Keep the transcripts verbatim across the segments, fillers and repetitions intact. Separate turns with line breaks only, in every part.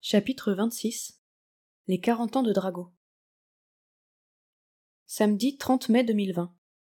Chapitre vingt-six. Les quarante ans de Drago. Samedi trente mai deux mille vingt.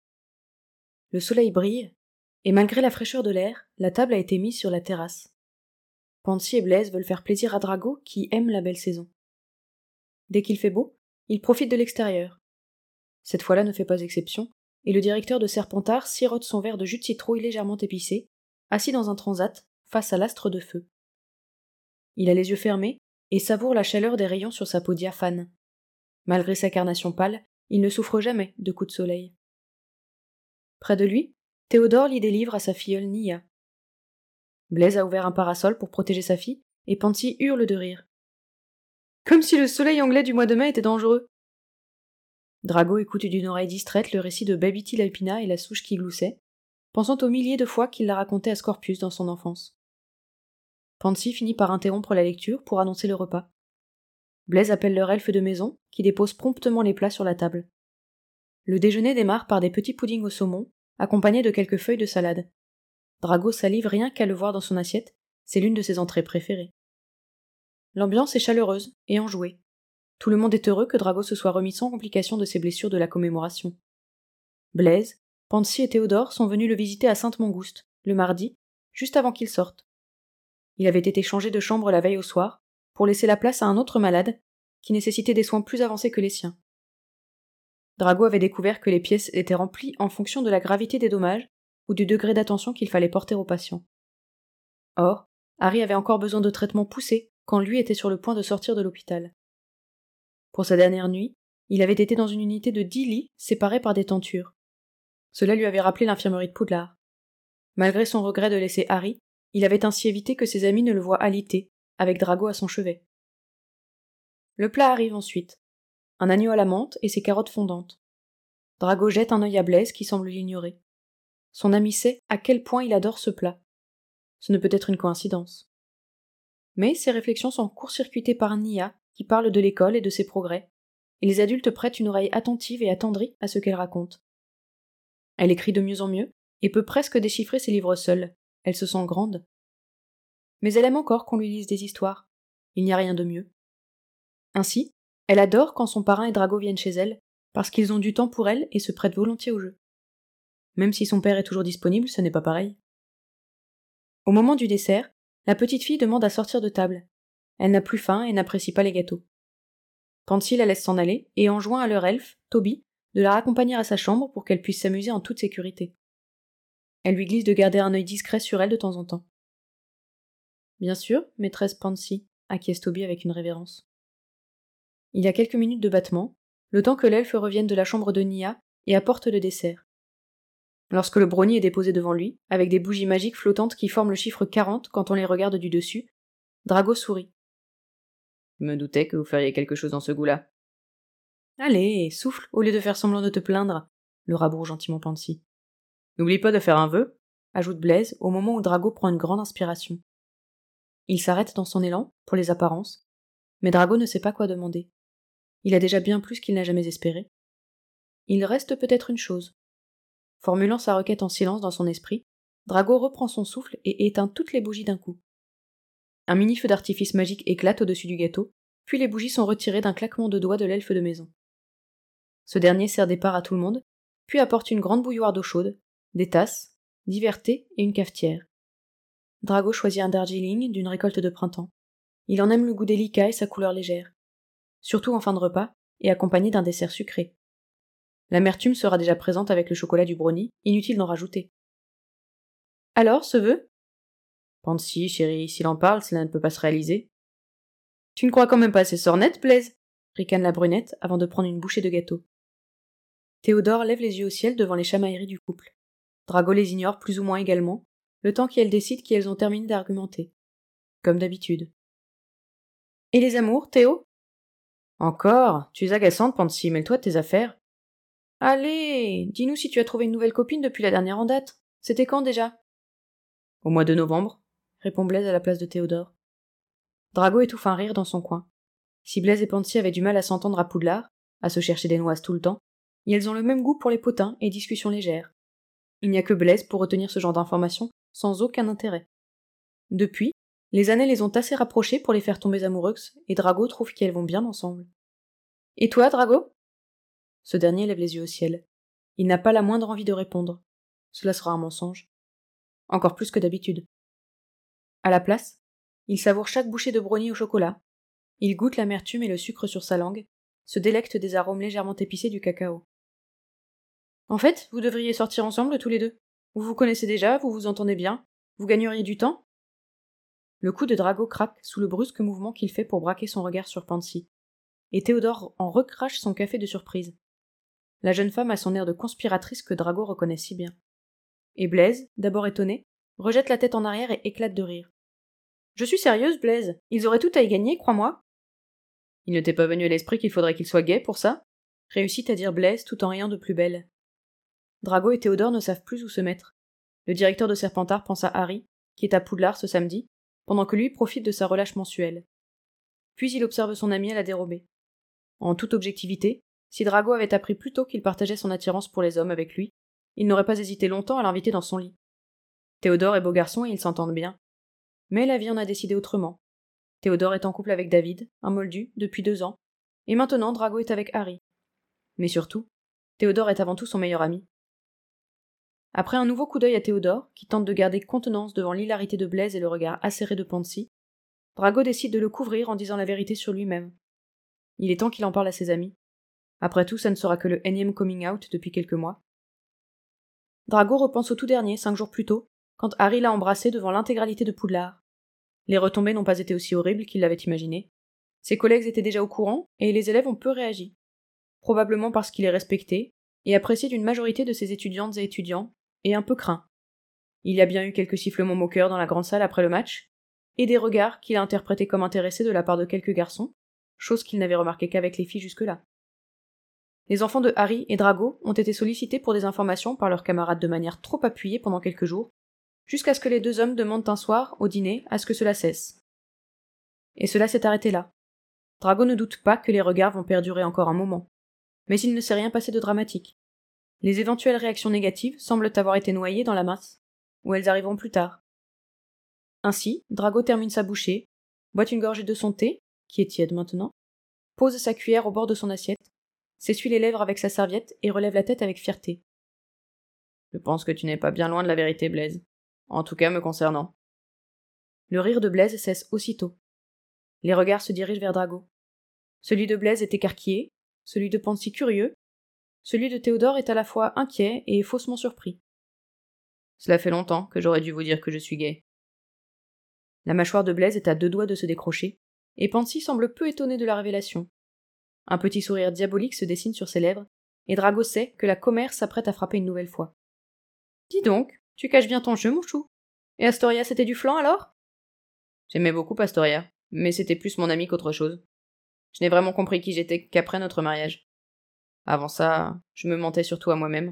Le soleil brille, et malgré la fraîcheur de l'air, la table a été mise sur la terrasse. Pansy et Blaise veulent faire plaisir à Drago qui aime la belle saison. Dès qu'il fait beau, il profite de l'extérieur. Cette fois-là ne fait pas exception, et le directeur de Serpentard sirote son verre de jus de citrouille légèrement épicé, assis dans un transat, face à l'astre de feu. Il a les yeux fermés et savoure la chaleur des rayons sur sa peau diaphane. Malgré sa carnation pâle, il ne souffre jamais de coups de soleil. Près de lui, Théodore lit des livres à sa filleule Nia. Blaise a ouvert un parasol pour protéger sa fille, et Pansy hurle de rire. Comme si le soleil anglais du mois de mai était dangereux. Drago écoute d'une oreille distraite le récit de Babity l'Alpina et la souche qui gloussait, pensant aux milliers de fois qu'il l'a raconté à Scorpius dans son enfance. Pansy finit par interrompre la lecture pour annoncer le repas. Blaise appelle leur elfe de maison, qui dépose promptement les plats sur la table. Le déjeuner démarre par des petits puddings au saumon, accompagnés de quelques feuilles de salade. Drago salive rien qu'à le voir dans son assiette, c'est l'une de ses entrées préférées. L'ambiance est chaleureuse et enjouée. Tout le monde est heureux que Drago se soit remis sans complication de ses blessures de la commémoration. Blaise, Pansy et Théodore sont venus le visiter à Sainte-Mangouste, le mardi, juste avant qu'il sorte. Il avait été changé de chambre la veille au soir, pour laisser la place à un autre malade, qui nécessitait des soins plus avancés que les siens. Drago avait découvert que les pièces étaient remplies en fonction de la gravité des dommages ou du degré d'attention qu'il fallait porter au patient. Or, Harry avait encore besoin de traitements poussés quand lui était sur le point de sortir de l'hôpital. Pour sa dernière nuit, il avait été dans une unité de dix lits séparés par des tentures. Cela lui avait rappelé l'infirmerie de Poudlard. Malgré son regret de laisser Harry, il avait ainsi évité que ses amis ne le voient alité, avec Drago à son chevet. Le plat arrive ensuite. Un agneau à la menthe et ses carottes fondantes. Drago jette un œil à Blaise qui semble l'ignorer. Son ami sait à quel point il adore ce plat. Ce ne peut être une coïncidence. Mais ses réflexions sont court-circuitées par Nia, qui parle de l'école et de ses progrès, et les adultes prêtent une oreille attentive et attendrie à ce qu'elle raconte. Elle écrit de mieux en mieux, et peut presque déchiffrer ses livres seule. Elle se sent grande. Mais elle aime encore qu'on lui lise des histoires. Il n'y a rien de mieux. Ainsi, elle adore quand son parrain et Drago viennent chez elle, parce qu'ils ont du temps pour elle et se prêtent volontiers au jeu. Même si son père est toujours disponible, ce n'est pas pareil. Au moment du dessert, la petite fille demande à sortir de table. Elle n'a plus faim et n'apprécie pas les gâteaux. Pansy la laisse s'en aller et enjoint à leur elfe, Toby, de la raccompagner à sa chambre pour qu'elle puisse s'amuser en toute sécurité. Elle lui glisse de garder un œil discret sur elle de temps en temps. Bien sûr, maîtresse Pansy, acquiesce Toby avec une révérence. Il y a quelques minutes de battement, le temps que l'elfe revienne de la chambre de Nia et apporte le dessert. Lorsque le brownie est déposé devant lui, avec des bougies magiques flottantes qui forment le chiffre quarante quand on les regarde du dessus, Drago sourit. Je me doutais que vous feriez quelque chose dans ce goût-là. Allez, souffle, au lieu de faire semblant de te plaindre, le raboure gentiment Pansy. N'oublie pas de faire un vœu, ajoute Blaise au moment où Drago prend une grande inspiration. Il s'arrête dans son élan, pour les apparences, mais Drago ne sait pas quoi demander. Il a déjà bien plus qu'il n'a jamais espéré. Il reste peut-être une chose. Formulant sa requête en silence dans son esprit, Drago reprend son souffle et éteint toutes les bougies d'un coup. Un mini-feu d'artifice magique éclate au-dessus du gâteau, puis les bougies sont retirées d'un claquement de doigts de l'elfe de maison. Ce dernier sert des parts à tout le monde, puis apporte une grande bouilloire d'eau chaude, des tasses, divers thés et une cafetière. Drago choisit un Darjeeling d'une récolte de printemps. Il en aime le goût délicat et sa couleur légère. Surtout en fin de repas, et accompagné d'un dessert sucré. L'amertume sera déjà présente avec le chocolat du brownie, inutile d'en rajouter. Alors, ce vœu ? Pansy, chérie, s'il en parle, cela ne peut pas se réaliser. Tu ne crois quand même pas à ces sornettes, Blaise ? Ricane la brunette avant de prendre une bouchée de gâteau. Théodore lève les yeux au ciel devant les chamailleries du couple. Drago les ignore plus ou moins également, le temps qu'elles décident qu'elles ont terminé d'argumenter. Comme d'habitude. Et les amours, Théo ? Encore ? Tu es agaçante, Pansy, mêle-toi de tes affaires. Allez, dis-nous si tu as trouvé une nouvelle copine depuis la dernière en date. C'était quand déjà ? Au mois de novembre, répond Blaise à la place de Théodore. Drago étouffe un rire dans son coin. Si Blaise et Pansy avaient du mal à s'entendre à Poudlard, à se chercher des noises tout le temps, elles ont le même goût pour les potins et discussions légères. Il n'y a que Blaise pour retenir ce genre d'informations sans aucun intérêt. Depuis, Les années les ont assez rapprochées pour les faire tomber amoureuses, et Drago trouve qu'elles vont bien ensemble. Et toi, Drago ? Ce dernier lève les yeux au ciel. Il n'a pas la moindre envie de répondre. Cela sera un mensonge. Encore plus que d'habitude. À la place, il savoure chaque bouchée de brownie au chocolat. Il goûte l'amertume et le sucre sur sa langue, se délecte des arômes légèrement épicés du cacao. En fait, vous devriez sortir ensemble tous les deux. Vous vous connaissez déjà, vous vous entendez bien, vous gagneriez du temps. Le cou de Drago craque sous le brusque mouvement qu'il fait pour braquer son regard sur Pansy, et Théodore en recrache son café de surprise. La jeune femme a son air de conspiratrice que Drago reconnaît si bien. Et Blaise, d'abord étonné, rejette la tête en arrière et éclate de rire. « Je suis sérieuse, Blaise, ils auraient tout à y gagner, crois-moi. » « Il ne t'est pas venu à l'esprit qu'il faudrait qu'il soit gai pour ça ?» réussit à dire Blaise tout en riant de plus belle. Drago et Théodore ne savent plus où se mettre. Le directeur de Serpentard pense à Harry, qui est à Poudlard ce samedi, pendant que lui profite de sa relâche mensuelle. Puis il observe son ami à la dérobée. En toute objectivité, si Drago avait appris plus tôt qu'il partageait son attirance pour les hommes avec lui, il n'aurait pas hésité longtemps à l'inviter dans son lit. Théodore est beau garçon et ils s'entendent bien. Mais la vie en a décidé autrement. Théodore est en couple avec David, un moldu, depuis deux ans, et maintenant Drago est avec Harry. Mais surtout, Théodore est avant tout son meilleur ami. Après un nouveau coup d'œil à Théodore, qui tente de garder contenance devant l'hilarité de Blaise et le regard acéré de Pansy, Drago décide de le couvrir en disant la vérité sur lui-même. Il est temps qu'il en parle à ses amis. Après tout, ça ne sera que le énième coming out depuis quelques mois. Drago repense au tout dernier, cinq jours plus tôt, quand Harry l'a embrassé devant l'intégralité de Poudlard. Les retombées n'ont pas été aussi horribles qu'il l'avait imaginé. Ses collègues étaient déjà au courant, et les élèves ont peu réagi. Probablement parce qu'il est respecté, et apprécié d'une majorité de ses étudiantes et étudiants, et un peu craint. Il y a bien eu quelques sifflements moqueurs dans la grande salle après le match, et des regards qu'il a interprétés comme intéressés de la part de quelques garçons, chose qu'il n'avait remarqué qu'avec les filles jusque-là. Les enfants de Harry et Drago ont été sollicités pour des informations par leurs camarades de manière trop appuyée pendant quelques jours, jusqu'à ce que les deux hommes demandent un soir, au dîner, à ce que cela cesse. Et cela s'est arrêté là. Drago ne doute pas que les regards vont perdurer encore un moment. Mais il ne s'est rien passé de dramatique. Les éventuelles réactions négatives semblent avoir été noyées dans la masse, où elles arriveront plus tard. Ainsi, Drago termine sa bouchée, boit une gorgée de son thé, qui est tiède maintenant, pose sa cuillère au bord de son assiette, s'essuie les lèvres avec sa serviette et relève la tête avec fierté. « Je pense que tu n'es pas bien loin de la vérité, Blaise. En tout cas me concernant. » Le rire de Blaise cesse aussitôt. Les regards se dirigent vers Drago. Celui de Blaise est écarquillé, celui de Pansy curieux, celui de Théodore est à la fois inquiet et faussement surpris. « Cela fait longtemps que j'aurais dû vous dire que je suis gay. » La mâchoire de Blaise est à deux doigts de se décrocher, et Pansy semble peu étonné de la révélation. Un petit sourire diabolique se dessine sur ses lèvres, et Drago sait que la commère s'apprête à frapper une nouvelle fois. « Dis donc, tu caches bien ton jeu, mon chou. Et Astoria, c'était du flan, alors ?» J'aimais beaucoup Astoria, mais c'était plus mon ami qu'autre chose. Je n'ai vraiment compris qui j'étais qu'après notre mariage. Avant ça, je me mentais surtout à moi-même.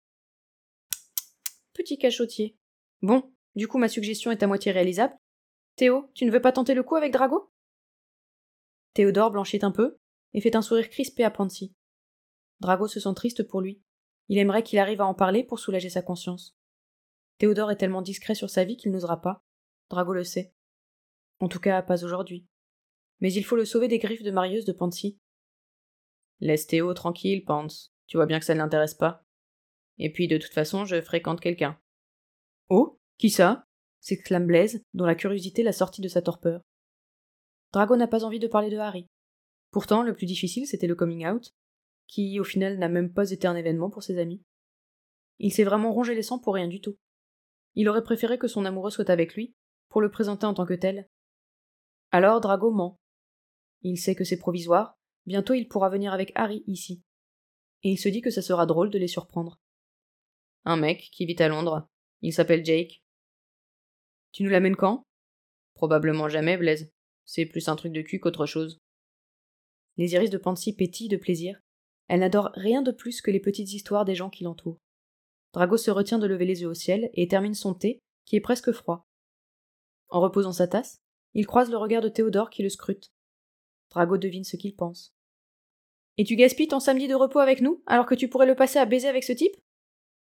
Petit cachotier. Bon, du coup ma suggestion est à moitié réalisable. Théo, tu ne veux pas tenter le coup avec Drago ? Théodore blanchit un peu, et fait un sourire crispé à Pansy. Drago se sent triste pour lui. Il aimerait qu'il arrive à en parler pour soulager sa conscience. Théodore est tellement discret sur sa vie qu'il n'osera pas. Drago le sait. En tout cas, pas aujourd'hui. Mais il faut le sauver des griffes de Marius de Pansy. Laisse Théo tranquille, Pans. Tu vois bien que ça ne l'intéresse pas. Et puis, de toute façon, je fréquente quelqu'un. Oh, qui ça ? S'exclame Blaise, dont la curiosité l'a sorti de sa torpeur. Drago n'a pas envie de parler de Harry. Pourtant, le plus difficile, c'était le coming out, qui, au final, n'a même pas été un événement pour ses amis. Il s'est vraiment rongé les sangs pour rien du tout. Il aurait préféré que son amoureux soit avec lui, pour le présenter en tant que tel. Alors Drago ment. Il sait que c'est provisoire, bientôt il pourra venir avec Harry ici. Et il se dit que ça sera drôle de les surprendre. Un mec qui vit à Londres. Il s'appelle Jake. Tu nous l'amènes quand ? Probablement jamais, Blaise. C'est plus un truc de cul qu'autre chose. Les iris de Pansy pétillent de plaisir. Elle n'adore rien de plus que les petites histoires des gens qui l'entourent. Drago se retient de lever les yeux au ciel et termine son thé, qui est presque froid. En reposant sa tasse, il croise le regard de Théodore qui le scrute. Drago devine ce qu'il pense. « Et tu gaspilles ton samedi de repos avec nous, alors que tu pourrais le passer à baiser avec ce type ?»« Pansy !»«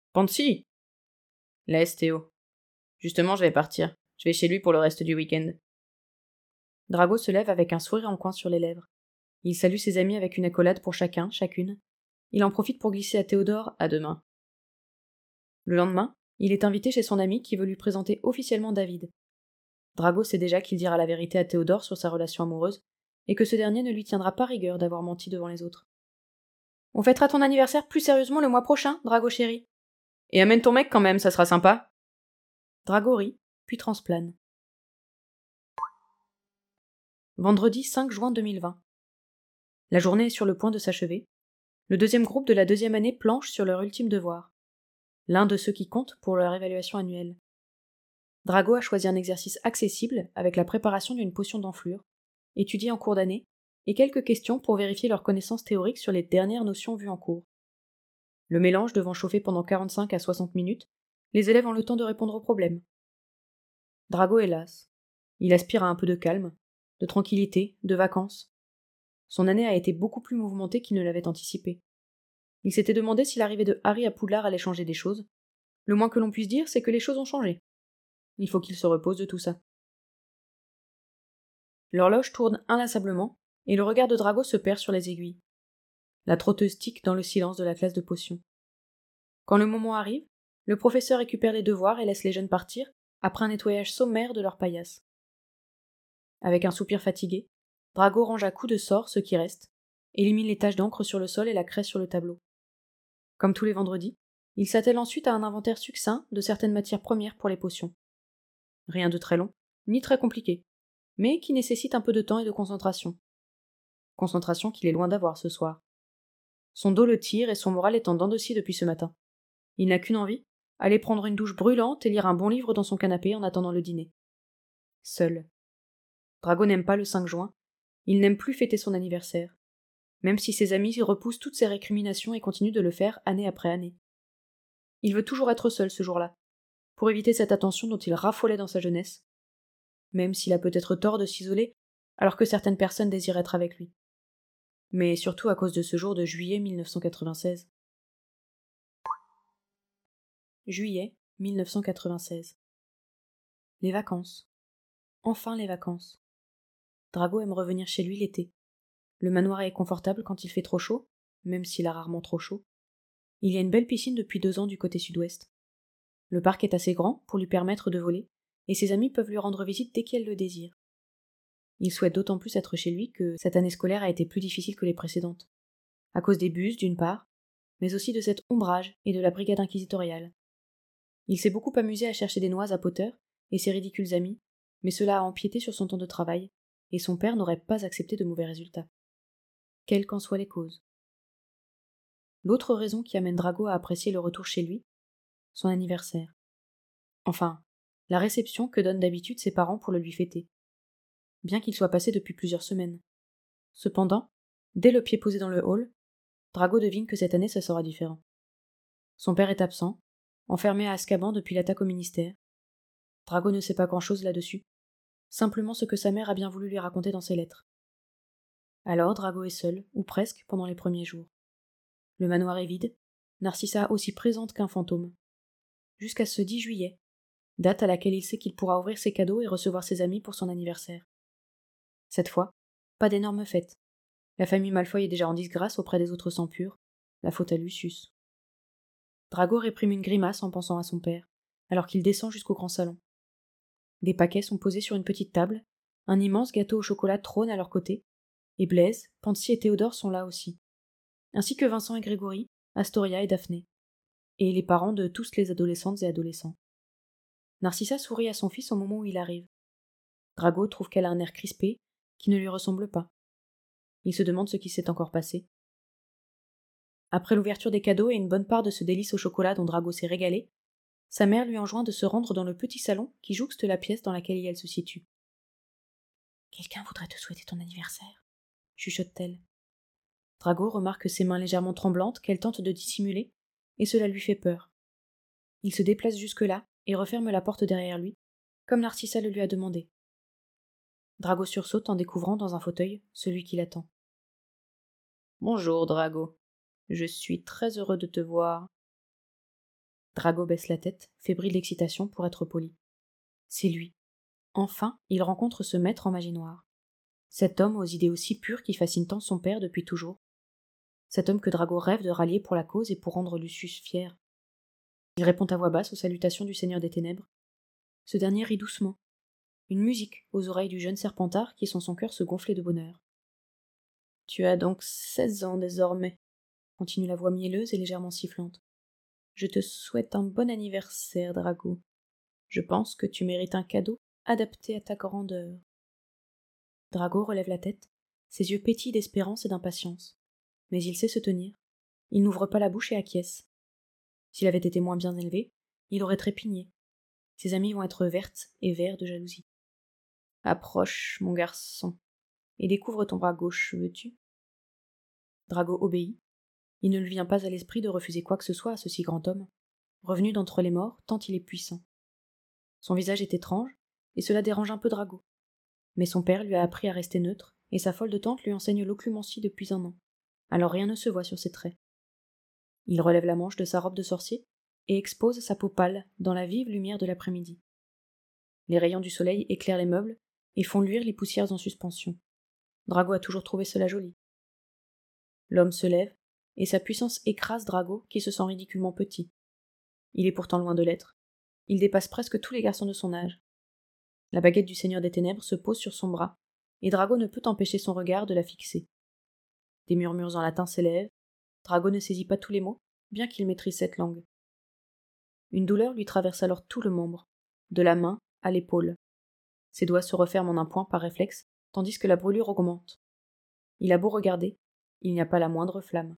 Laisse, Théo. Justement, je vais partir. Je vais chez lui pour le reste du week-end. Drago se lève avec un sourire en coin sur les lèvres. Il salue ses amis avec une accolade pour chacun, chacune. Il en profite pour glisser à Théodore « à demain ». Le lendemain, il est invité chez son ami qui veut lui présenter officiellement David. Drago sait déjà qu'il dira la vérité à Théodore sur sa relation amoureuse, et que ce dernier ne lui tiendra pas rigueur d'avoir menti devant les autres. « On fêtera ton anniversaire plus sérieusement le mois prochain, Drago chéri. Et amène ton mec quand même, ça sera sympa. » Drago rit, puis transplane. Vendredi cinq juin deux mille vingt. La journée est sur le point de s'achever. Le deuxième groupe de la deuxième année planche sur leur ultime devoir. L'un de ceux qui comptent pour leur évaluation annuelle. Drago a choisi un exercice accessible avec la préparation d'une potion d'enflure, étudiée en cours d'année, et quelques questions pour vérifier leurs connaissances théoriques sur les dernières notions vues en cours. Le mélange devant chauffer pendant quarante-cinq à soixante minutes, les élèves ont le temps de répondre aux problèmes. Drago est las. Il aspire à un peu de calme, de tranquillité, de vacances. Son année a été beaucoup plus mouvementée qu'il ne l'avait anticipé. Il s'était demandé si l'arrivée de Harry à Poudlard allait changer des choses. Le moins que l'on puisse dire, c'est que les choses ont changé. Il faut qu'il se repose de tout ça. L'horloge tourne inlassablement, et le regard de Drago se perd sur les aiguilles. La trotteuse tique dans le silence de la classe de potions. Quand le moment arrive, le professeur récupère les devoirs et laisse les jeunes partir, après un nettoyage sommaire de leur paillasse. Avec un soupir fatigué, Drago range à coups de sort ce qui reste, élimine les taches d'encre sur le sol et la craie sur le tableau. Comme tous les vendredis, il s'attelle ensuite à un inventaire succinct de certaines matières premières pour les potions. Rien de très long, ni très compliqué, mais qui nécessite un peu de temps et de concentration. Concentration qu'il est loin d'avoir ce soir. Son dos le tire et son moral est en dents de scie depuis ce matin. Il n'a qu'une envie, aller prendre une douche brûlante et lire un bon livre dans son canapé en attendant le dîner. Seul. Drago n'aime pas le cinq juin, il n'aime plus fêter son anniversaire, même si ses amis repoussent toutes ses récriminations et continuent de le faire année après année. Il veut toujours être seul ce jour-là, pour éviter cette attention dont il raffolait dans sa jeunesse, même s'il a peut-être tort de s'isoler, alors que certaines personnes désirent être avec lui. Mais surtout à cause de ce jour de juillet mille neuf cent quatre-vingt-seize. Juillet mille neuf cent quatre-vingt-seize. Les vacances. Enfin les vacances. Drago aime revenir chez lui l'été. Le manoir est confortable quand il fait trop chaud, même s'il a rarement trop chaud. Il y a une belle piscine depuis deux ans du côté sud-ouest. Le parc est assez grand pour lui permettre de voler, et ses amis peuvent lui rendre visite dès qu'elle le désire. Il souhaite d'autant plus être chez lui que cette année scolaire a été plus difficile que les précédentes, à cause des bus d'une part, mais aussi de cet ombrage et de la brigade inquisitoriale. Il s'est beaucoup amusé à chercher des noix à Potter et ses ridicules amis, mais cela a empiété sur son temps de travail, et son père n'aurait pas accepté de mauvais résultats. Quelles qu'en soient les causes. L'autre raison qui amène Drago à apprécier le retour chez lui, son anniversaire. Enfin, la réception que donnent d'habitude ses parents pour le lui fêter. Bien qu'il soit passé depuis plusieurs semaines. Cependant, dès le pied posé dans le hall, Drago devine que cette année ça sera différent. Son père est absent, enfermé à Azkaban depuis l'attaque au ministère. Drago ne sait pas grand-chose là-dessus, simplement ce que sa mère a bien voulu lui raconter dans ses lettres. Alors Drago est seul, ou presque, pendant les premiers jours. Le manoir est vide, Narcissa aussi présente qu'un fantôme. Jusqu'à ce dix juillet, date à laquelle il sait qu'il pourra ouvrir ses cadeaux et recevoir ses amis pour son anniversaire. Cette fois, pas d'énorme fête. La famille Malfoy est déjà en disgrâce auprès des autres sangs purs, la faute à Lucius. Drago réprime une grimace en pensant à son père, alors qu'il descend jusqu'au grand salon. Des paquets sont posés sur une petite table, un immense gâteau au chocolat trône à leur côté, et Blaise, Pansy et Théodore sont là aussi, ainsi que Vincent et Grégory, Astoria et Daphné, et les parents de tous les adolescentes et adolescents. Narcissa sourit à son fils au moment où il arrive. Drago trouve qu'elle a un air crispé, qui ne lui ressemble pas. Il se demande ce qui s'est encore passé. Après l'ouverture des cadeaux et une bonne part de ce délice au chocolat dont Drago s'est régalé, sa mère lui enjoint de se rendre dans le petit salon qui jouxte la pièce dans laquelle elle se situe. « Quelqu'un voudrait te souhaiter ton anniversaire, » chuchote-t-elle. Drago remarque ses mains légèrement tremblantes qu'elle tente de dissimuler, et cela lui fait peur. Il se déplace jusque-là et referme la porte derrière lui, comme Narcissa le lui a demandé. Drago sursaute en découvrant dans un fauteuil celui qui l'attend. « Bonjour, Drago. Je suis très heureux de te voir. » Drago baisse la tête, fébrile d'excitation pour être poli. C'est lui, enfin, il rencontre ce maître en magie noire. Cet homme aux idées aussi pures qui fascinent tant son père depuis toujours. Cet homme que Drago rêve de rallier pour la cause et pour rendre Lucius fier. Il répond à voix basse aux salutations du Seigneur des Ténèbres. Ce dernier rit doucement. Une musique aux oreilles du jeune Serpentard qui sent son cœur se gonfler de bonheur. « Tu as donc seize ans désormais, » continue la voix mielleuse et légèrement sifflante. « Je te souhaite un bon anniversaire, Drago. Je pense que tu mérites un cadeau adapté à ta grandeur. » Drago relève la tête, ses yeux pétillent d'espérance et d'impatience. Mais il sait se tenir. Il n'ouvre pas la bouche et acquiesce. S'il avait été moins bien élevé, il aurait trépigné. Ses amis vont être vertes et verts de jalousie. « Approche, mon garçon, et découvre ton bras gauche, veux-tu » Drago obéit. Il ne lui vient pas à l'esprit de refuser quoi que ce soit à ce si grand homme, revenu d'entre les morts tant il est puissant. Son visage est étrange, et cela dérange un peu Drago. Mais son père lui a appris à rester neutre, et sa folle de tante lui enseigne l'occlumencie depuis un an. Alors rien ne se voit sur ses traits. Il relève la manche de sa robe de sorcier et expose sa peau pâle dans la vive lumière de l'après-midi. Les rayons du soleil éclairent les meubles et font luire les poussières en suspension. Drago a toujours trouvé cela joli. L'homme se lève, et sa puissance écrase Drago qui se sent ridiculement petit. Il est pourtant loin de l'être. Il dépasse presque tous les garçons de son âge. La baguette du Seigneur des Ténèbres se pose sur son bras, et Drago ne peut empêcher son regard de la fixer. Des murmures en latin s'élèvent. Drago ne saisit pas tous les mots, bien qu'il maîtrise cette langue. Une douleur lui traverse alors tout le membre, de la main à l'épaule. Ses doigts se referment en un point par réflexe, tandis que la brûlure augmente. Il a beau regarder, il n'y a pas la moindre flamme.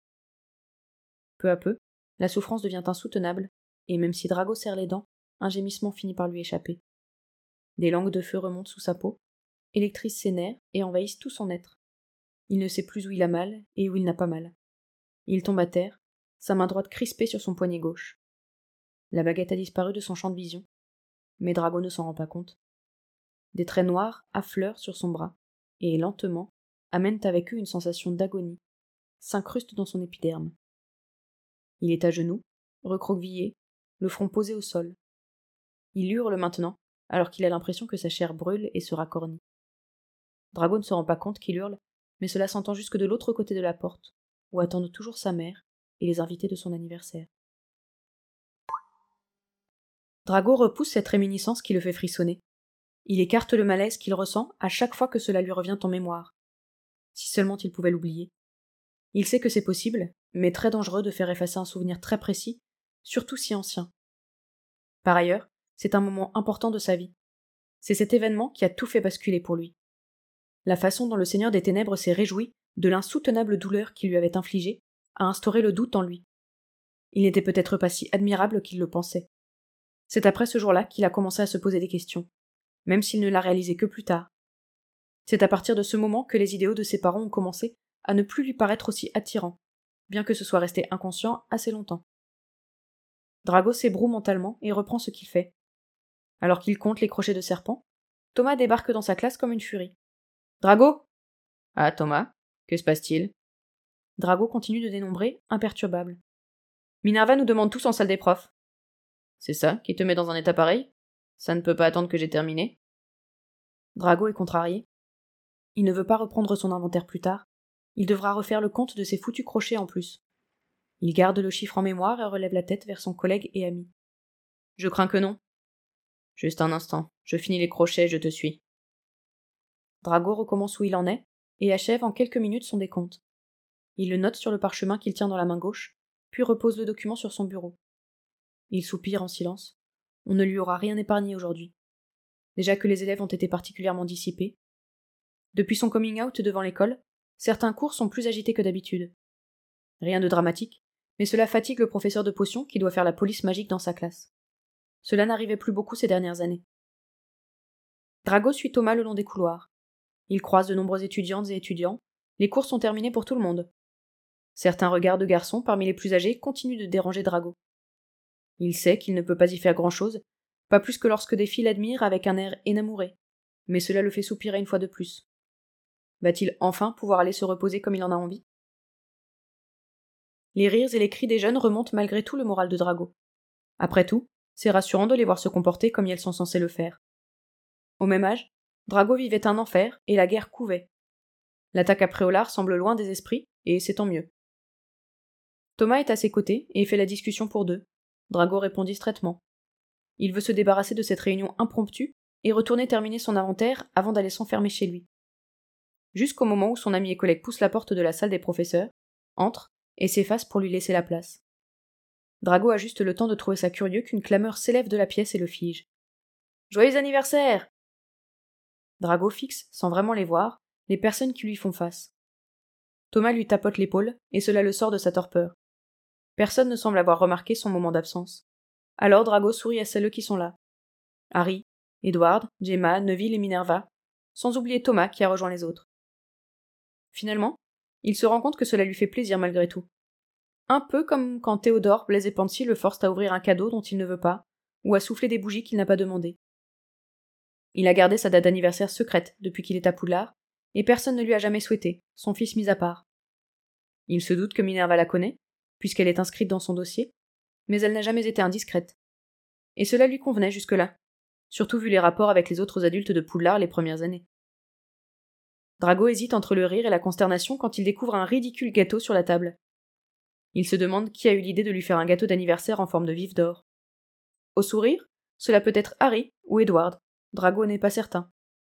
Peu à peu, la souffrance devient insoutenable, et même si Drago serre les dents, un gémissement finit par lui échapper. Des langues de feu remontent sous sa peau, électrisent ses nerfs et envahissent tout son être. Il ne sait plus où il a mal et où il n'a pas mal. Il tombe à terre, sa main droite crispée sur son poignet gauche. La baguette a disparu de son champ de vision, mais Drago ne s'en rend pas compte. Des traits noirs affleurent sur son bras, et lentement, amènent avec eux une sensation d'agonie, s'incrustent dans son épiderme. Il est à genoux, recroquevillé, le front posé au sol. Il hurle maintenant, alors qu'il a l'impression que sa chair brûle et se racornit. Drago ne se rend pas compte qu'il hurle, mais cela s'entend jusque de l'autre côté de la porte, où attendent toujours sa mère et les invités de son anniversaire. Drago repousse cette réminiscence qui le fait frissonner. Il écarte le malaise qu'il ressent à chaque fois que cela lui revient en mémoire. Si seulement il pouvait l'oublier. Il sait que c'est possible, mais très dangereux de faire effacer un souvenir très précis, surtout si ancien. Par ailleurs, c'est un moment important de sa vie. C'est cet événement qui a tout fait basculer pour lui. La façon dont le Seigneur des Ténèbres s'est réjoui de l'insoutenable douleur qu'il lui avait infligée a instauré le doute en lui. Il n'était peut-être pas si admirable qu'il le pensait. C'est après ce jour-là qu'il a commencé à se poser des questions, même s'il ne l'a réalisé que plus tard. C'est à partir de ce moment que les idéaux de ses parents ont commencé à ne plus lui paraître aussi attirants, bien que ce soit resté inconscient assez longtemps. Drago s'ébroue mentalement et reprend ce qu'il fait. Alors qu'il compte les crochets de serpent, Thomas débarque dans sa classe comme une furie. « Drago !»« Ah, Thomas, que se passe-t-il » Drago continue de dénombrer, imperturbable. « Minerva nous demande tous en salle des profs. »« C'est ça qui te met dans un état pareil ? Ça ne peut pas attendre que j'ai terminé. » Drago est contrarié. Il ne veut pas reprendre son inventaire plus tard. Il devra refaire le compte de ses foutus crochets en plus. Il garde le chiffre en mémoire et relève la tête vers son collègue et ami. « Je crains que non. »« Juste un instant, je finis les crochets, je te suis. » Drago recommence où il en est, et achève en quelques minutes son décompte. Il le note sur le parchemin qu'il tient dans la main gauche, puis repose le document sur son bureau. Il soupire en silence. On ne lui aura rien épargné aujourd'hui. Déjà que les élèves ont été particulièrement dissipés. Depuis son coming out devant l'école, certains cours sont plus agités que d'habitude. Rien de dramatique, mais cela fatigue le professeur de potions qui doit faire la police magique dans sa classe. Cela n'arrivait plus beaucoup ces dernières années. Drago suit Thomas le long des couloirs. Il croise de nombreuses étudiantes et étudiants. Les cours sont terminés pour tout le monde. Certains regards de garçons parmi les plus âgés continuent de déranger Drago. Il sait qu'il ne peut pas y faire grand-chose, pas plus que lorsque des filles l'admirent avec un air énamouré, mais cela le fait soupirer une fois de plus. Va-t-il enfin pouvoir aller se reposer comme il en a envie ? Les rires et les cris des jeunes remontent malgré tout le moral de Drago. Après tout, c'est rassurant de les voir se comporter comme elles sont censées le faire. Au même âge, Drago vivait un enfer et la guerre couvait. L'attaque à Préolard semble loin des esprits, et c'est tant mieux. Thomas est à ses côtés et fait la discussion pour deux. Drago répond distraitement. Il veut se débarrasser de cette réunion impromptue et retourner terminer son inventaire avant d'aller s'enfermer chez lui. Jusqu'au moment où son ami et collègue pousse la porte de la salle des professeurs, entre et s'efface pour lui laisser la place. Drago a juste le temps de trouver ça curieux qu'une clameur s'élève de la pièce et le fige. « Joyeux anniversaire !» Drago fixe, sans vraiment les voir, les personnes qui lui font face. Thomas lui tapote l'épaule, et cela le sort de sa torpeur. Personne ne semble avoir remarqué son moment d'absence. Alors Drago sourit à celles qui sont là. Harry, Edward, Gemma, Neville et Minerva, sans oublier Thomas qui a rejoint les autres. Finalement, il se rend compte que cela lui fait plaisir malgré tout. Un peu comme quand Théodore, Blaise et Pansy le forcent à ouvrir un cadeau dont il ne veut pas, ou à souffler des bougies qu'il n'a pas demandées. Il a gardé sa date d'anniversaire secrète depuis qu'il est à Poudlard, et personne ne lui a jamais souhaité, son fils mis à part. Il se doute que Minerva la connaît, puisqu'elle est inscrite dans son dossier, mais elle n'a jamais été indiscrète. Et cela lui convenait jusque-là, surtout vu les rapports avec les autres adultes de Poudlard les premières années. Drago hésite entre le rire et la consternation quand il découvre un ridicule gâteau sur la table. Il se demande qui a eu l'idée de lui faire un gâteau d'anniversaire en forme de vif d'or. Au sourire, cela peut être Harry ou Edward. Drago n'est pas certain.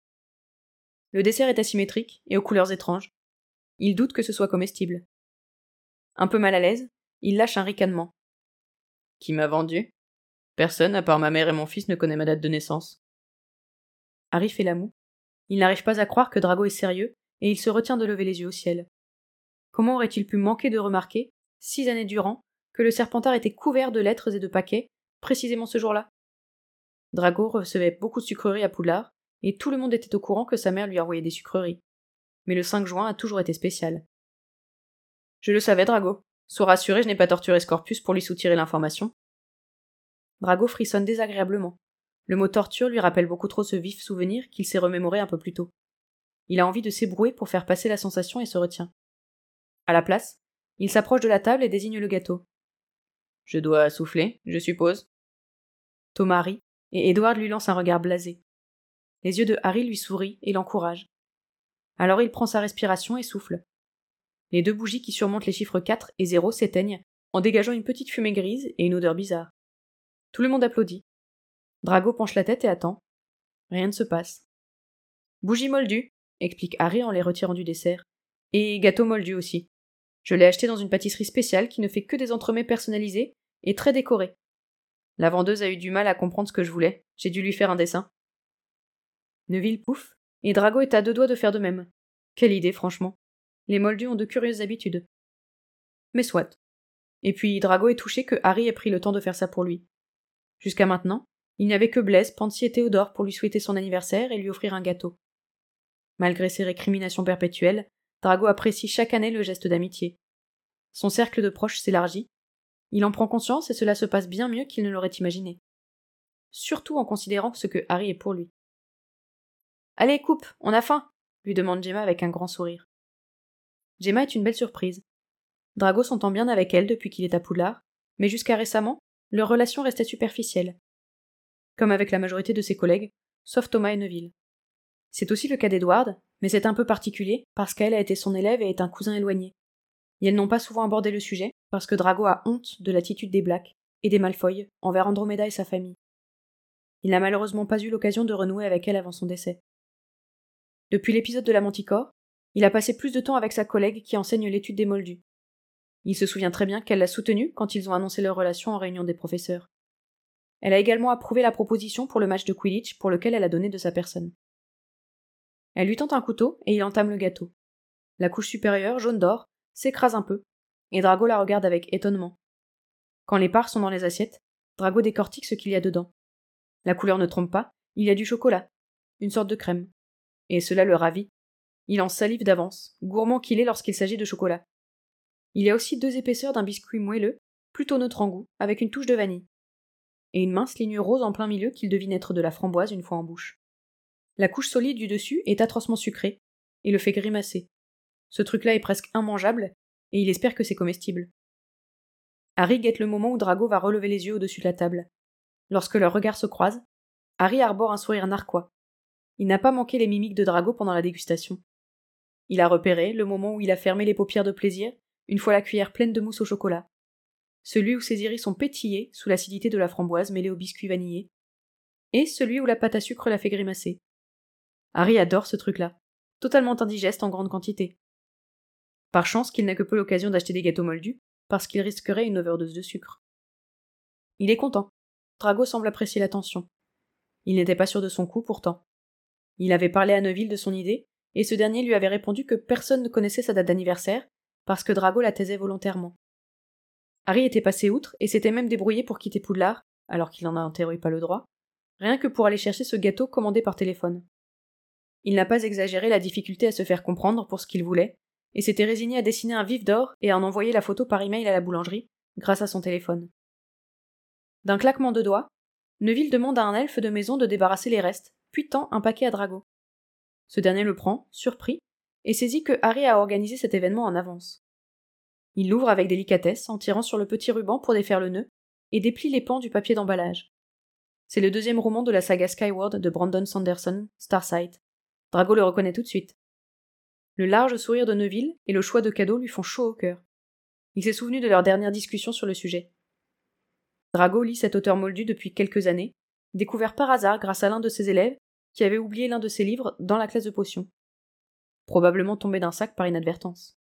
Le dessert est asymétrique et aux couleurs étranges. Il doute que ce soit comestible. Un peu mal à l'aise, il lâche un ricanement. Qui m'a vendu ? Personne, à part ma mère et mon fils, ne connaît ma date de naissance. Harry fait la moue. Il n'arrive pas à croire que Drago est sérieux, et il se retient de lever les yeux au ciel. Comment aurait-il pu manquer de remarquer, six années durant, que le Serpentard était couvert de lettres et de paquets, précisément ce jour-là ? Drago recevait beaucoup de sucreries à Poudlard, et tout le monde était au courant que sa mère lui envoyait des sucreries. Mais le cinq juin a toujours été spécial. Je le savais, Drago. Sois rassuré, je n'ai pas torturé Scorpius pour lui soutirer l'information. Drago frissonne désagréablement. Le mot torture lui rappelle beaucoup trop ce vif souvenir qu'il s'est remémoré un peu plus tôt. Il a envie de s'ébrouer pour faire passer la sensation et se retient. À la place, il s'approche de la table et désigne le gâteau. Je dois souffler, je suppose. Thomas rit, et Edward lui lance un regard blasé. Les yeux de Harry lui sourient et l'encouragent. Alors il prend sa respiration et souffle. Les deux bougies qui surmontent les chiffres quatre et zéro s'éteignent, en dégageant une petite fumée grise et une odeur bizarre. Tout le monde applaudit. Drago penche la tête et attend. Rien ne se passe. Bougie moldue, explique Harry en les retirant du dessert. Et gâteau moldu aussi. Je l'ai acheté dans une pâtisserie spéciale qui ne fait que des entremets personnalisés et très décorés. La vendeuse a eu du mal à comprendre ce que je voulais. J'ai dû lui faire un dessin. Neville pouffe, et Drago est à deux doigts de faire de même. Quelle idée, franchement. Les moldus ont de curieuses habitudes. Mais soit. Et puis Drago est touché que Harry ait pris le temps de faire ça pour lui. Jusqu'à maintenant, il n'y avait que Blaise, Pansy et Théodore pour lui souhaiter son anniversaire et lui offrir un gâteau. Malgré ses récriminations perpétuelles, Drago apprécie chaque année le geste d'amitié. Son cercle de proches s'élargit. Il en prend conscience et cela se passe bien mieux qu'il ne l'aurait imaginé. Surtout en considérant ce que Harry est pour lui. « Allez, coupe, on a faim !» lui demande Gemma avec un grand sourire. Gemma est une belle surprise. Drago s'entend bien avec elle depuis qu'il est à Poudlard, mais jusqu'à récemment, leur relation restait superficielle. Comme avec la majorité de ses collègues, sauf Thomas et Neville. C'est aussi le cas d'Edward, mais c'est un peu particulier parce qu'elle a été son élève et est un cousin éloigné. Et elles n'ont pas souvent abordé le sujet parce que Drago a honte de l'attitude des Blacks et des Malfoy envers Andromeda et sa famille. Il n'a malheureusement pas eu l'occasion de renouer avec elle avant son décès. Depuis l'épisode de la Manticore, il a passé plus de temps avec sa collègue qui enseigne l'étude des Moldus. Il se souvient très bien qu'elle l'a soutenu quand ils ont annoncé leur relation en réunion des professeurs. Elle a également approuvé la proposition pour le match de Quidditch pour lequel elle a donné de sa personne. Elle lui tend un couteau et il entame le gâteau. La couche supérieure, jaune d'or, s'écrase un peu, et Drago la regarde avec étonnement. Quand les parts sont dans les assiettes, Drago décortique ce qu'il y a dedans. La couleur ne trompe pas, il y a du chocolat, une sorte de crème. Et cela le ravit. Il en salive d'avance, gourmand qu'il est lorsqu'il s'agit de chocolat. Il y a aussi deux épaisseurs d'un biscuit moelleux, plutôt neutre en goût, avec une touche de vanille. Et une mince ligne rose en plein milieu qu'il devine être de la framboise une fois en bouche. La couche solide du dessus est atrocement sucrée, et le fait grimacer. Ce truc-là est presque immangeable, et il espère que c'est comestible. Harry guette le moment où Drago va relever les yeux au-dessus de la table. Lorsque leurs regards se croisent, Harry arbore un sourire narquois. Il n'a pas manqué les mimiques de Drago pendant la dégustation. Il a repéré le moment où il a fermé les paupières de plaisir, une fois la cuillère pleine de mousse au chocolat. Celui où ses iris sont pétillés sous l'acidité de la framboise mêlée au biscuit vanillé. Et celui où la pâte à sucre l'a fait grimacer. Harry adore ce truc-là, totalement indigeste en grande quantité. Par chance qu'il n'a que peu l'occasion d'acheter des gâteaux moldus, parce qu'il risquerait une overdose de sucre. Il est content. Drago semble apprécier l'attention. Il n'était pas sûr de son coup, pourtant. Il avait parlé à Neville de son idée, et ce dernier lui avait répondu que personne ne connaissait sa date d'anniversaire, parce que Drago la taisait volontairement. Harry était passé outre, et s'était même débrouillé pour quitter Poudlard, alors qu'il n'en a en théorie pas le droit, rien que pour aller chercher ce gâteau commandé par téléphone. Il n'a pas exagéré la difficulté à se faire comprendre pour ce qu'il voulait, et s'était résigné à dessiner un vif d'or et à en envoyer la photo par email à la boulangerie, grâce à son téléphone. D'un claquement de doigts, Neville demande à un elfe de maison de débarrasser les restes, puis tend un paquet à Drago. Ce dernier le prend, surpris, et saisit que Harry a organisé cet événement en avance. Il l'ouvre avec délicatesse en tirant sur le petit ruban pour défaire le nœud, et déplie les pans du papier d'emballage. C'est le deuxième roman de la saga Skyward de Brandon Sanderson, Starsight. Drago le reconnaît tout de suite. Le large sourire de Neville et le choix de cadeaux lui font chaud au cœur. Il s'est souvenu de leur dernière discussion sur le sujet. Drago lit cet auteur moldu depuis quelques années, découvert par hasard grâce à l'un de ses élèves qui avait oublié l'un de ses livres dans la classe de potions. Probablement tombé d'un sac par inadvertance.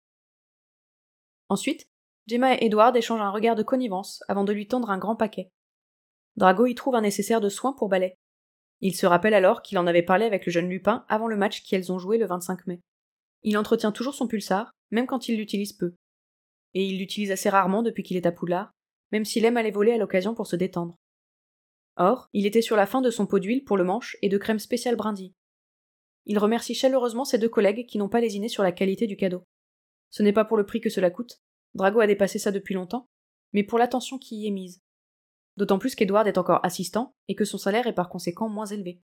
Ensuite, Gemma et Edward échangent un regard de connivence avant de lui tendre un grand paquet. Drago y trouve un nécessaire de soins pour balai. Il se rappelle alors qu'il en avait parlé avec le jeune Lupin avant le match qu'elles ont joué le vingt-cinq mai. Il entretient toujours son pulsar, même quand il l'utilise peu. Et il l'utilise assez rarement depuis qu'il est à Poudlard, même s'il aime aller voler à l'occasion pour se détendre. Or, il était sur la fin de son pot d'huile pour le manche et de crème spéciale brindille. Il remercie chaleureusement ses deux collègues qui n'ont pas lésiné sur la qualité du cadeau. Ce n'est pas pour le prix que cela coûte, Drago a dépassé ça depuis longtemps, mais pour l'attention qui y est mise. D'autant plus qu'Edward est encore assistant et que son salaire est par conséquent moins élevé.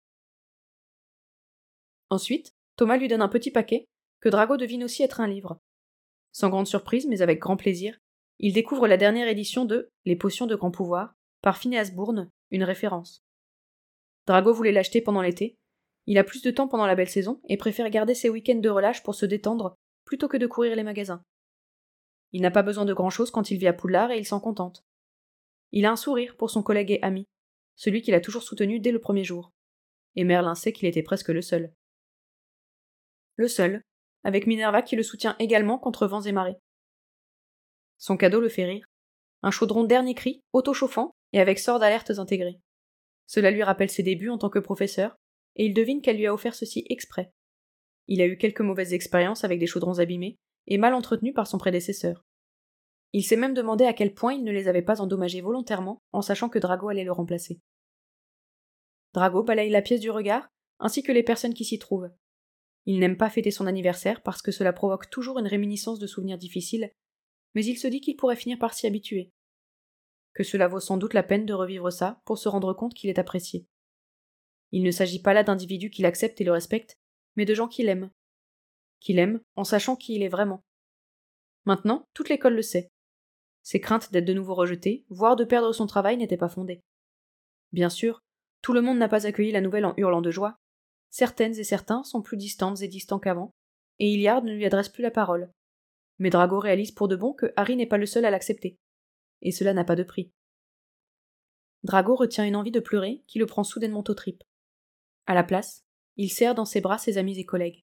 Ensuite, Thomas lui donne un petit paquet, que Drago devine aussi être un livre. Sans grande surprise, mais avec grand plaisir, il découvre la dernière édition de Les potions de grand pouvoir, par Phineas Bourne, une référence. Drago voulait l'acheter pendant l'été. Il a plus de temps pendant la belle saison et préfère garder ses week-ends de relâche pour se détendre plutôt que de courir les magasins. Il n'a pas besoin de grand-chose quand il vit à Poudlard et il s'en contente. Il a un sourire pour son collègue et ami, celui qu'il a toujours soutenu dès le premier jour. Et Merlin sait qu'il était presque le seul. Le seul, avec Minerva qui le soutient également contre vents et marées. Son cadeau le fait rire. Un chaudron dernier cri, auto-chauffant et avec sort d'alertes intégrées. Cela lui rappelle ses débuts en tant que professeur, et il devine qu'elle lui a offert ceci exprès. Il a eu quelques mauvaises expériences avec des chaudrons abîmés et mal entretenus par son prédécesseur. Il s'est même demandé à quel point il ne les avait pas endommagés volontairement en sachant que Drago allait le remplacer. Drago balaye la pièce du regard, ainsi que les personnes qui s'y trouvent. Il n'aime pas fêter son anniversaire parce que cela provoque toujours une réminiscence de souvenirs difficiles, mais il se dit qu'il pourrait finir par s'y habituer. Que cela vaut sans doute la peine de revivre ça pour se rendre compte qu'il est apprécié. Il ne s'agit pas là d'individus qu'il accepte et le respecte, mais de gens qu'il aime. Qu'il aime en sachant qui il est vraiment. Maintenant, toute l'école le sait. Ses craintes d'être de nouveau rejeté, voire de perdre son travail, n'étaient pas fondées. Bien sûr, tout le monde n'a pas accueilli la nouvelle en hurlant de joie. Certaines et certains sont plus distantes et distants qu'avant, et Hilliard ne lui adresse plus la parole. Mais Drago réalise pour de bon que Harry n'est pas le seul à l'accepter. Et cela n'a pas de prix. Drago retient une envie de pleurer qui le prend soudainement aux tripes. À la place, il serre dans ses bras ses amis et collègues.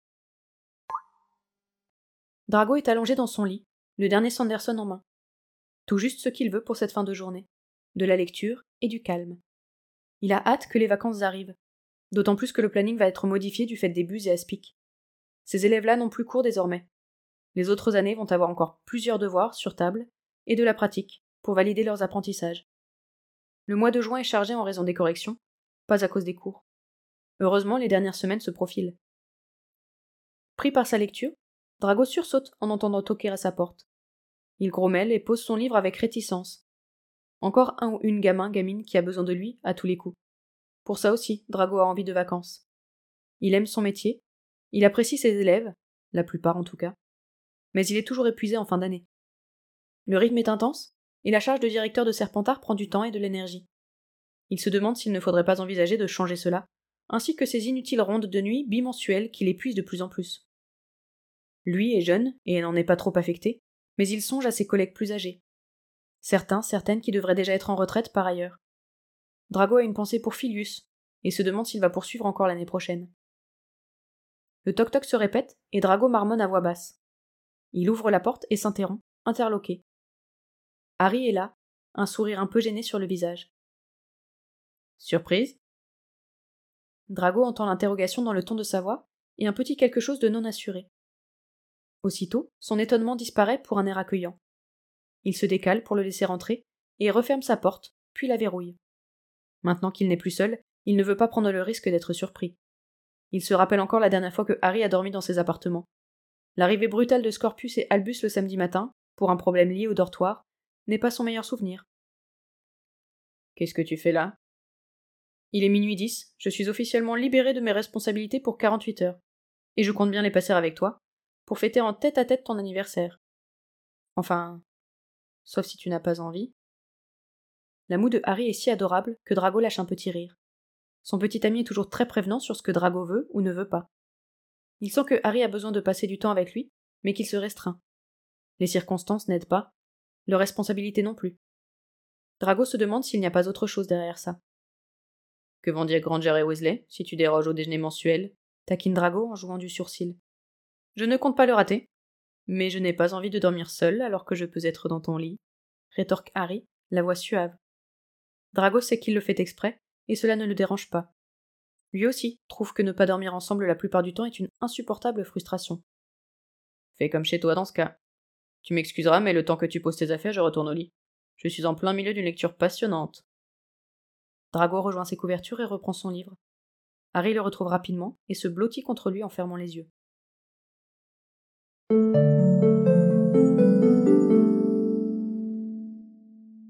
Drago est allongé dans son lit, le dernier Sanderson en main. Tout juste ce qu'il veut pour cette fin de journée. De la lecture et du calme. Il a hâte que les vacances arrivent. D'autant plus que le planning va être modifié du fait des bus et aspics. Ces élèves-là n'ont plus cours désormais. Les autres années vont avoir encore plusieurs devoirs sur table et de la pratique pour valider leurs apprentissages. Le mois de juin est chargé en raison des corrections, pas à cause des cours. Heureusement, les dernières semaines se profilent. Pris par sa lecture, Drago sursaute en entendant toquer à sa porte. Il grommelle et pose son livre avec réticence. Encore un ou une gamin, gamine qui a besoin de lui à tous les coups. Pour ça aussi, Drago a envie de vacances. Il aime son métier, il apprécie ses élèves, la plupart en tout cas, mais il est toujours épuisé en fin d'année. Le rythme est intense, et la charge de directeur de Serpentard prend du temps et de l'énergie. Il se demande s'il ne faudrait pas envisager de changer cela, ainsi que ses inutiles rondes de nuit bimensuelles qui l'épuisent de plus en plus. Lui est jeune, et n'en est pas trop affecté, mais il songe à ses collègues plus âgés. Certains, certaines qui devraient déjà être en retraite par ailleurs. Drago a une pensée pour Filius, et se demande s'il va poursuivre encore l'année prochaine. Le toc-toc se répète, et Drago marmonne à voix basse. Il ouvre la porte et s'interrompt, interloqué. Harry est là, un sourire un peu gêné sur le visage. Surprise ? Drago entend l'interrogation dans le ton de sa voix, et un petit quelque chose de non assuré. Aussitôt, son étonnement disparaît pour un air accueillant. Il se décale pour le laisser rentrer, et referme sa porte, puis la verrouille. Maintenant qu'il n'est plus seul, il ne veut pas prendre le risque d'être surpris. Il se rappelle encore la dernière fois que Harry a dormi dans ses appartements. L'arrivée brutale de Scorpius et Albus le samedi matin, pour un problème lié au dortoir, n'est pas son meilleur souvenir. Qu'est-ce que tu fais là ? Il est minuit dix, je suis officiellement libéré de mes responsabilités pour quarante-huit heures, et je compte bien les passer avec toi, pour fêter en tête-à-tête ton anniversaire. Enfin, sauf si tu n'as pas envie. La moue de Harry est si adorable que Drago lâche un petit rire. Son petit ami est toujours très prévenant sur ce que Drago veut ou ne veut pas. Il sent que Harry a besoin de passer du temps avec lui, mais qu'il se restreint. Les circonstances n'aident pas, leurs responsabilités non plus. Drago se demande s'il n'y a pas autre chose derrière ça. Que vont dire Granger et Weasley, si tu déroges au déjeuner mensuel ? Taquine Drago en jouant du sourcil. Je ne compte pas le rater, mais je n'ai pas envie de dormir seul alors que je peux être dans ton lit, rétorque Harry, la voix suave. Drago sait qu'il le fait exprès, et cela ne le dérange pas. Lui aussi trouve que ne pas dormir ensemble la plupart du temps est une insupportable frustration. Fais comme chez toi dans ce cas. Tu m'excuseras, mais le temps que tu poses tes affaires, je retourne au lit. Je suis en plein milieu d'une lecture passionnante. Drago rejoint ses couvertures et reprend son livre. Harry le retrouve rapidement et se blottit contre lui en fermant les yeux.